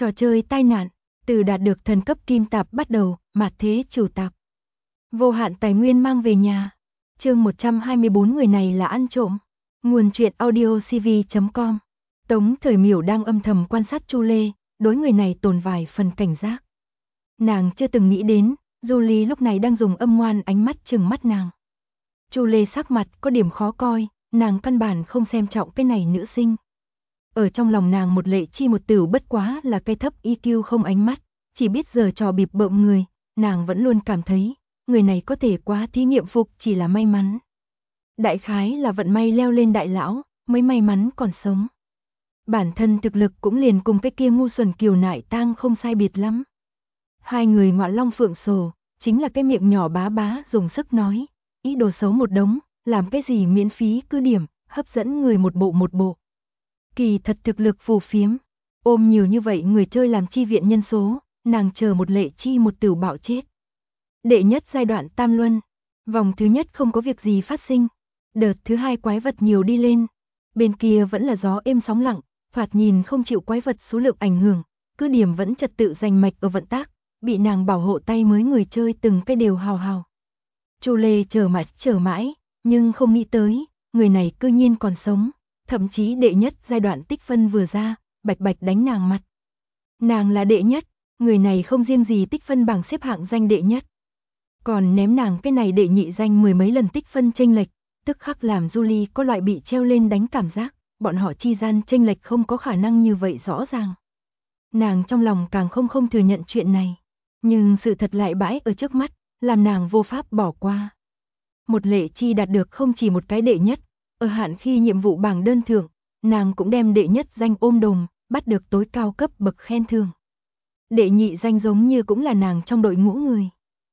Trò chơi tai nạn, từ đạt được thần cấp kim tạp bắt đầu, mạt thế chủ tạp. Vô hạn tài nguyên mang về nhà. Chương 124 người này là ăn trộm. Nguồn truyện audio cv.com. Tống Thời Miểu đang âm thầm quan sát Chu Lê, đối người này tồn vài phần cảnh giác. Nàng chưa từng nghĩ đến, Julie lúc này đang dùng âm ngoan ánh mắt trừng mắt nàng. Chu Lê sắc mặt có điểm khó coi, nàng căn bản không xem trọng cái này nữ sinh. Ở trong lòng nàng một Lệ Chi một Tửu bất quá là cây thấp EQ không ánh mắt, chỉ biết giờ trò bịp bợm người, nàng vẫn luôn cảm thấy, người này có thể quá thí nghiệm phục chỉ là may mắn. Đại khái là vận may leo lên đại lão, mới may mắn còn sống. Bản thân thực lực cũng liền cùng cái kia ngu xuẩn Kiều Nại Tang không sai biệt lắm. Hai người ngọa long phượng sổ, chính là cái miệng nhỏ bá bá dùng sức nói, ý đồ xấu một đống, làm cái gì miễn phí cứ điểm, hấp dẫn người một bộ. Kỳ thật thực lực phù phiếm, ôm nhiều như vậy người chơi làm chi viện nhân số, nàng chờ một Lệ Chi một Tửu bạo chết. Đệ nhất giai đoạn tam luân, vòng thứ nhất không có việc gì phát sinh, đợt thứ hai quái vật nhiều đi lên, bên kia vẫn là gió êm sóng lặng, thoạt nhìn không chịu quái vật số lượng ảnh hưởng, cứ điểm vẫn trật tự rành mạch ở vận tác, bị nàng bảo hộ tay mới người chơi từng cái đều hào hào. Chu Lê chờ mãi, nhưng không nghĩ tới, người này cư nhiên còn sống, thậm chí đệ nhất giai đoạn tích phân vừa ra, bạch bạch đánh nàng mặt. Nàng là đệ nhất, người này không riêng gì tích phân bảng xếp hạng danh đệ nhất, còn ném nàng cái này đệ nhị danh mười mấy lần tích phân chênh lệch, tức khắc làm Julie có loại bị treo lên đánh cảm giác, bọn họ chi gian chênh lệch không có khả năng như vậy rõ ràng. Nàng trong lòng càng không thừa nhận chuyện này, nhưng sự thật lại bãi ở trước mắt, làm nàng vô pháp bỏ qua. Một Lệ Chi đạt được không chỉ một cái đệ nhất, ở hạn khi nhiệm vụ bảng đơn thưởng, nàng cũng đem đệ nhất danh ôm đồm, bắt được tối cao cấp bậc khen thưởng. Đệ nhị danh giống như cũng là nàng trong đội ngũ người.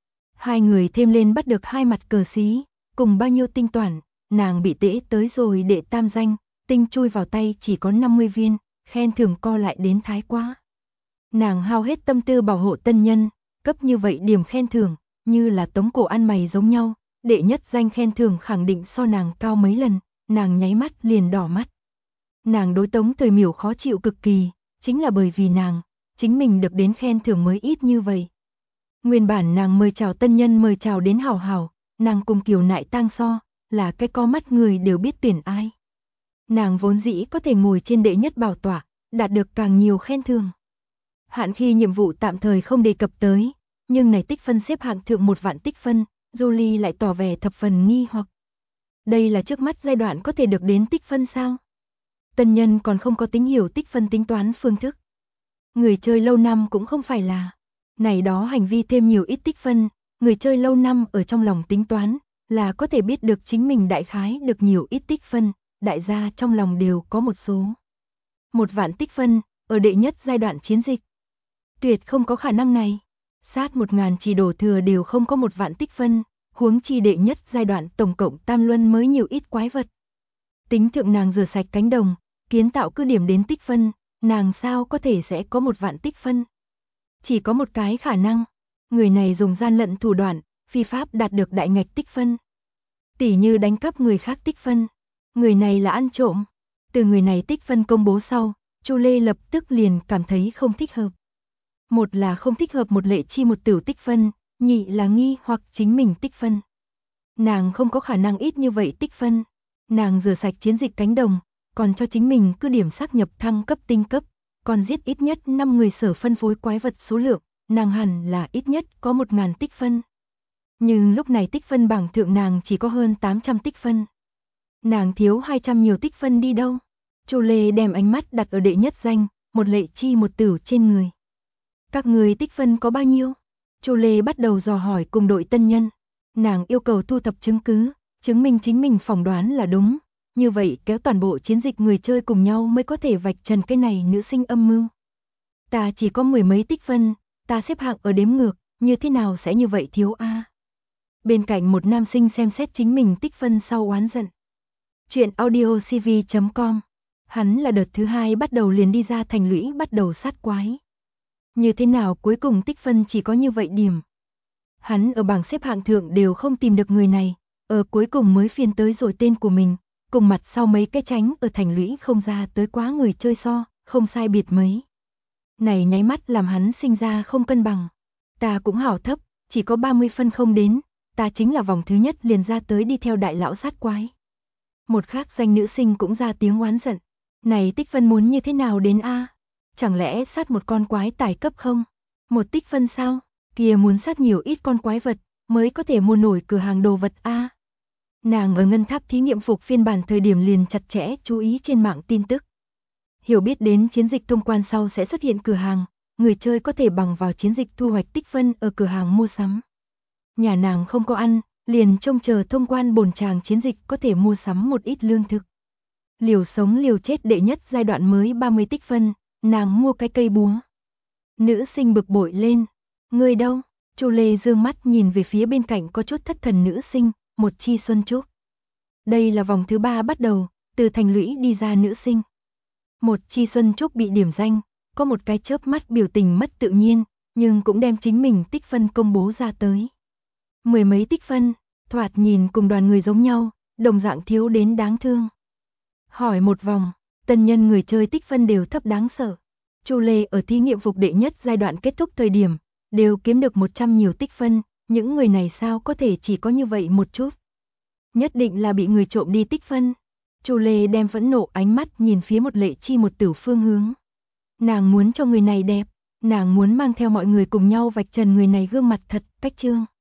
Hai người thêm lên bắt được hai mặt cờ xí, cùng bao nhiêu tinh toản, nàng bị tễ tới rồi đệ tam danh, tinh chui vào tay chỉ có 50 viên, khen thưởng co lại đến thái quá. Nàng hao hết tâm tư bảo hộ tân nhân, cấp như vậy điểm khen thưởng, như là tống cổ ăn mày giống nhau, đệ nhất danh khen thưởng khẳng định so nàng cao mấy lần, nàng nháy mắt liền đỏ mắt. Nàng đối Tống Thời Miểu khó chịu cực kỳ, chính là bởi vì nàng, chính mình được đến khen thưởng mới ít như vậy. Nguyên bản nàng mời chào tân nhân mời chào đến hào hào, nàng cùng Kiều Nại Tang so, là cái có mắt người đều biết tuyển ai. Nàng vốn dĩ có thể ngồi trên đệ nhất bảo tọa, đạt được càng nhiều khen thưởng. Hạn khi nhiệm vụ tạm thời không đề cập tới, nhưng này tích phân xếp hạng thượng 1 vạn tích phân, Julie lại tỏ vẻ thập phần nghi hoặc. Đây là trước mắt giai đoạn có thể được đến tích phân sao? Tân nhân còn không có tính hiểu tích phân tính toán phương thức. Người chơi lâu năm cũng không phải là này đó hành vi thêm nhiều ít tích phân, người chơi lâu năm ở trong lòng tính toán, là có thể biết được chính mình đại khái được nhiều ít tích phân, đại gia trong lòng đều có một số. 1 vạn tích phân, ở đệ nhất giai đoạn chiến dịch. Tuyệt không có khả năng này. Sát 1000 chỉ đổ thừa đều không có 1 vạn tích phân, huống chi đệ nhất giai đoạn tổng cộng tam luân mới nhiều ít quái vật. Tính thượng nàng rửa sạch cánh đồng, kiến tạo cứ điểm đến tích phân, nàng sao có thể sẽ có 1 vạn tích phân. Chỉ có một cái khả năng, người này dùng gian lận thủ đoạn, phi pháp đạt được đại ngạch tích phân. Tỉ như đánh cắp người khác tích phân, người này là ăn trộm. Từ người này tích phân công bố sau, Chu Lê lập tức liền cảm thấy không thích hợp. Một là không thích hợp một Lệ Chi một Tửu tích phân, nhị là nghi hoặc chính mình tích phân. Nàng không có khả năng ít như vậy tích phân. Nàng rửa sạch chiến dịch cánh đồng, còn cho chính mình cứ điểm xác nhập thăng cấp tinh cấp, còn giết ít nhất 5 người sở phân phối quái vật số lượng, nàng hẳn là ít nhất có 1000 tích phân. Nhưng lúc này tích phân bảng thượng nàng chỉ có hơn 800 tích phân. Nàng thiếu 200 nhiều tích phân đi đâu? Chu Lê đem ánh mắt đặt ở đệ nhất danh, một Lệ Chi một Tửu trên người. Các người tích phân có bao nhiêu? Chu Lê bắt đầu dò hỏi cùng đội tân nhân. Nàng yêu cầu thu thập chứng cứ, chứng minh chính mình phỏng đoán là đúng. Như vậy kéo toàn bộ chiến dịch người chơi cùng nhau mới có thể vạch trần cái này nữ sinh âm mưu. Ta chỉ có 10 mấy tích phân, ta xếp hạng ở đếm ngược, như thế nào sẽ như vậy thiếu a? Bên cạnh một nam sinh xem xét chính mình tích phân sau oán giận. Chuyện audio cv.com. Hắn là đợt thứ 2 bắt đầu liền đi ra thành lũy bắt đầu sát quái. Như thế nào cuối cùng tích phân chỉ có như vậy điểm. Hắn ở bảng xếp hạng thượng đều không tìm được người này, ở cuối cùng mới phiên tới rồi tên của mình, cùng mặt sau mấy cái tránh ở thành lũy không ra tới quá người chơi so, không sai biệt mấy. Này nháy mắt làm hắn sinh ra không cân bằng. Ta cũng hảo thấp, chỉ có 30 phân không đến, ta chính là vòng thứ nhất liền ra tới đi theo đại lão sát quái. Một khác danh nữ sinh cũng ra tiếng oán giận. Này tích phân muốn như thế nào đến a? Chẳng lẽ sát một con quái tải cấp không? Một tích phân sao? Kia muốn sát nhiều ít con quái vật mới có thể mua nổi cửa hàng đồ vật a. Nàng ở ngân tháp thí nghiệm phục phiên bản thời điểm liền chặt chẽ chú ý trên mạng tin tức. Hiểu biết đến chiến dịch thông quan sau sẽ xuất hiện cửa hàng, người chơi có thể bằng vào chiến dịch thu hoạch tích phân ở cửa hàng mua sắm. Nhà nàng không có ăn, liền trông chờ thông quan bổn tràng chiến dịch có thể mua sắm một ít lương thực. Liều sống liều chết đệ nhất giai đoạn mới 30 tích phân, nàng mua cái cây búa. Nữ sinh bực bội lên, người đâu? Chu Lê dương mắt nhìn về phía bên cạnh có chút thất thần nữ sinh, một chi xuân trúc. Đây là vòng thứ 3 bắt đầu, từ thành lũy đi ra nữ sinh. Một chi xuân trúc bị điểm danh, có một cái chớp mắt biểu tình mất tự nhiên, nhưng cũng đem chính mình tích phân công bố ra tới. Mười mấy tích phân, thoạt nhìn cùng đoàn người giống nhau, đồng dạng thiếu đến đáng thương. Hỏi một vòng, tân nhân người chơi tích phân đều thấp đáng sợ. Chu Lê ở thí nghiệm phục đệ nhất giai đoạn kết thúc thời điểm, đều kiếm được 100 nhiều tích phân, những người này sao có thể chỉ có như vậy một chút. Nhất định là bị người trộm đi tích phân. Chu Lê đem phẫn nộ ánh mắt nhìn phía một Lệ Chi một Tử phương hướng. Nàng muốn cho người này đẹp, nàng muốn mang theo mọi người cùng nhau vạch trần người này gương mặt thật, cách trương.